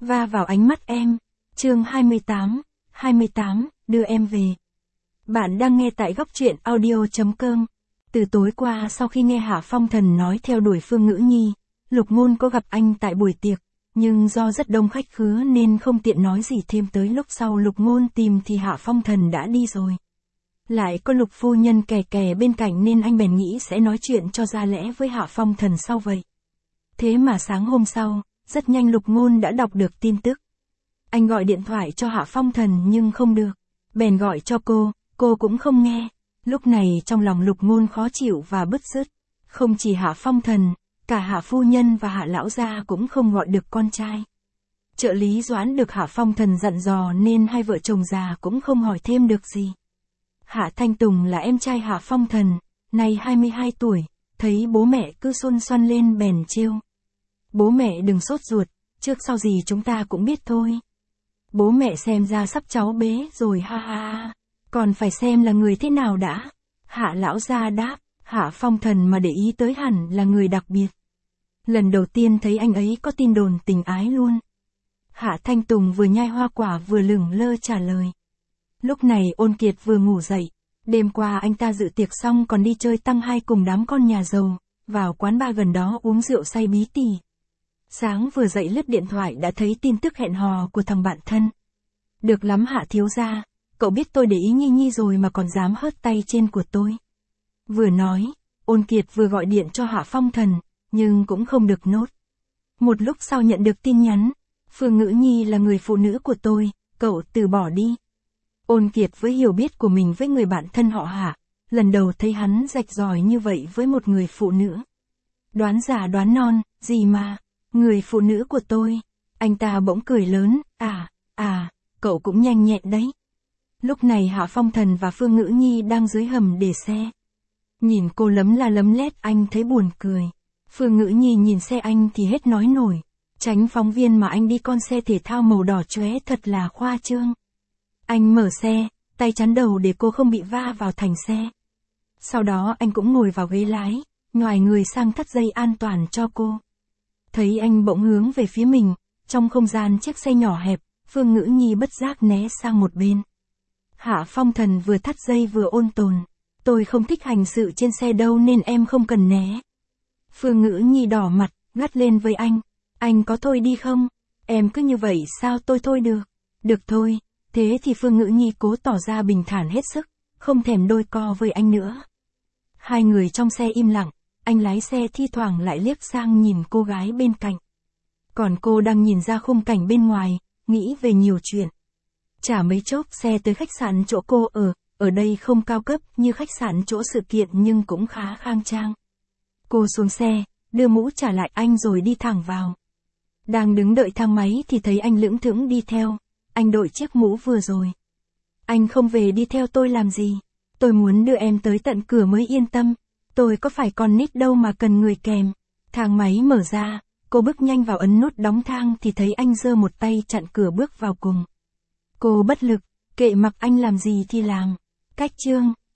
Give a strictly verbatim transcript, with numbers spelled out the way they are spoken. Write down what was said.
va vào ánh mắt em. Chương hai mươi tám, hai mươi tám, đưa em về. Bạn đang nghe tại góc truyện audio.com. Từ tối qua sau khi nghe Hạ Phong Thần nói theo đuổi Phương Ngữ Nhi, Lục Ngôn có gặp anh tại buổi tiệc, nhưng do rất đông khách khứa nên không tiện nói gì thêm, tới lúc sau Lục Ngôn tìm thì Hạ Phong Thần đã đi rồi. Lại có Lục phu nhân kè kè bên cạnh nên anh bèn nghĩ sẽ nói chuyện cho ra lẽ với Hạ Phong Thần sau vậy. Thế mà sáng hôm sau, rất nhanh Lục Ngôn đã đọc được tin tức. Anh gọi điện thoại cho Hạ Phong Thần nhưng không được, bèn gọi cho cô, cô cũng không nghe. Lúc này trong lòng Lục Ngôn khó chịu và bứt rứt, không chỉ Hạ Phong Thần, cả Hạ phu nhân và Hạ lão gia cũng không gọi được con trai. Trợ lý Doãn được Hạ Phong Thần dặn dò nên hai vợ chồng già cũng không hỏi thêm được gì. Hạ Thanh Tùng là em trai Hạ Phong Thần, nay hai mươi hai tuổi, thấy bố mẹ cứ xôn xoăn lên bèn trêu. Bố mẹ đừng sốt ruột, trước sau gì chúng ta cũng biết thôi. Bố mẹ xem ra sắp cháu bế rồi ha ha, còn phải xem là người thế nào đã. Hạ lão gia đáp, Hạ Phong Thần mà để ý tới hẳn là người đặc biệt. Lần đầu tiên thấy anh ấy có tin đồn tình ái luôn. Hạ Thanh Tùng vừa nhai hoa quả vừa lửng lơ trả lời. Lúc này Ôn Kiệt vừa ngủ dậy, đêm qua anh ta dự tiệc xong còn đi chơi tăng hai cùng đám con nhà giàu, vào quán bar gần đó uống rượu say bí tỉ. Sáng vừa dậy lướt điện thoại đã thấy tin tức hẹn hò của thằng bạn thân. Được lắm Hạ thiếu gia, cậu biết tôi để ý Nhi Nhi rồi mà còn dám hớt tay trên của tôi. Vừa nói, Ôn Kiệt vừa gọi điện cho Hạ Phong Thần, nhưng cũng không được nốt. Một lúc sau nhận được tin nhắn, Phương Ngữ Nhi là người phụ nữ của tôi, cậu từ bỏ đi. Ôn Kiệt với hiểu biết của mình với người bạn thân họ Hạ, lần đầu thấy hắn rạch ròi như vậy với một người phụ nữ. Đoán già đoán non, gì mà, người phụ nữ của tôi. Anh ta bỗng cười lớn, à, à, cậu cũng nhanh nhẹn đấy. Lúc này Hạ Phong Thần và Phương Ngữ Nhi đang dưới hầm để xe. Nhìn cô lấm la lấm lét anh thấy buồn cười. Phương Ngữ Nhi nhìn xe anh thì hết nói nổi. Tránh phóng viên mà anh đi con xe thể thao màu đỏ chóe thật là khoa trương. Anh mở xe, tay chắn đầu để cô không bị va vào thành xe. Sau đó anh cũng ngồi vào ghế lái, nhoài người sang thắt dây an toàn cho cô. Thấy anh bỗng hướng về phía mình, trong không gian chiếc xe nhỏ hẹp, Phương Ngữ Nhi bất giác né sang một bên. Hạ Phong Thần vừa thắt dây vừa ôn tồn. Tôi không thích hành sự trên xe đâu nên em không cần né. Phương Ngữ Nhi đỏ mặt, gắt lên với anh. Anh có thôi đi không? Em cứ như vậy sao tôi thôi được? Được thôi. Thế thì Phương Ngữ Nhi cố tỏ ra bình thản hết sức, không thèm đôi co với anh nữa. Hai người trong xe im lặng, anh lái xe thi thoảng lại liếc sang nhìn cô gái bên cạnh. Còn cô đang nhìn ra khung cảnh bên ngoài, nghĩ về nhiều chuyện. Chả mấy chốc xe tới khách sạn chỗ cô ở, ở đây không cao cấp như khách sạn chỗ sự kiện nhưng cũng khá khang trang. Cô xuống xe, đưa mũ trả lại anh rồi đi thẳng vào. Đang đứng đợi thang máy thì thấy anh lững thững đi theo. Anh đội chiếc mũ vừa rồi. Anh không về đi theo tôi làm gì? Tôi muốn đưa em tới tận cửa mới yên tâm. Tôi có phải con nít đâu mà cần người kèm. Thang máy mở ra, cô bước nhanh vào ấn nút đóng thang thì thấy anh giơ một tay chặn cửa bước vào cùng. Cô bất lực, kệ mặc anh làm gì thì làm. Cách chương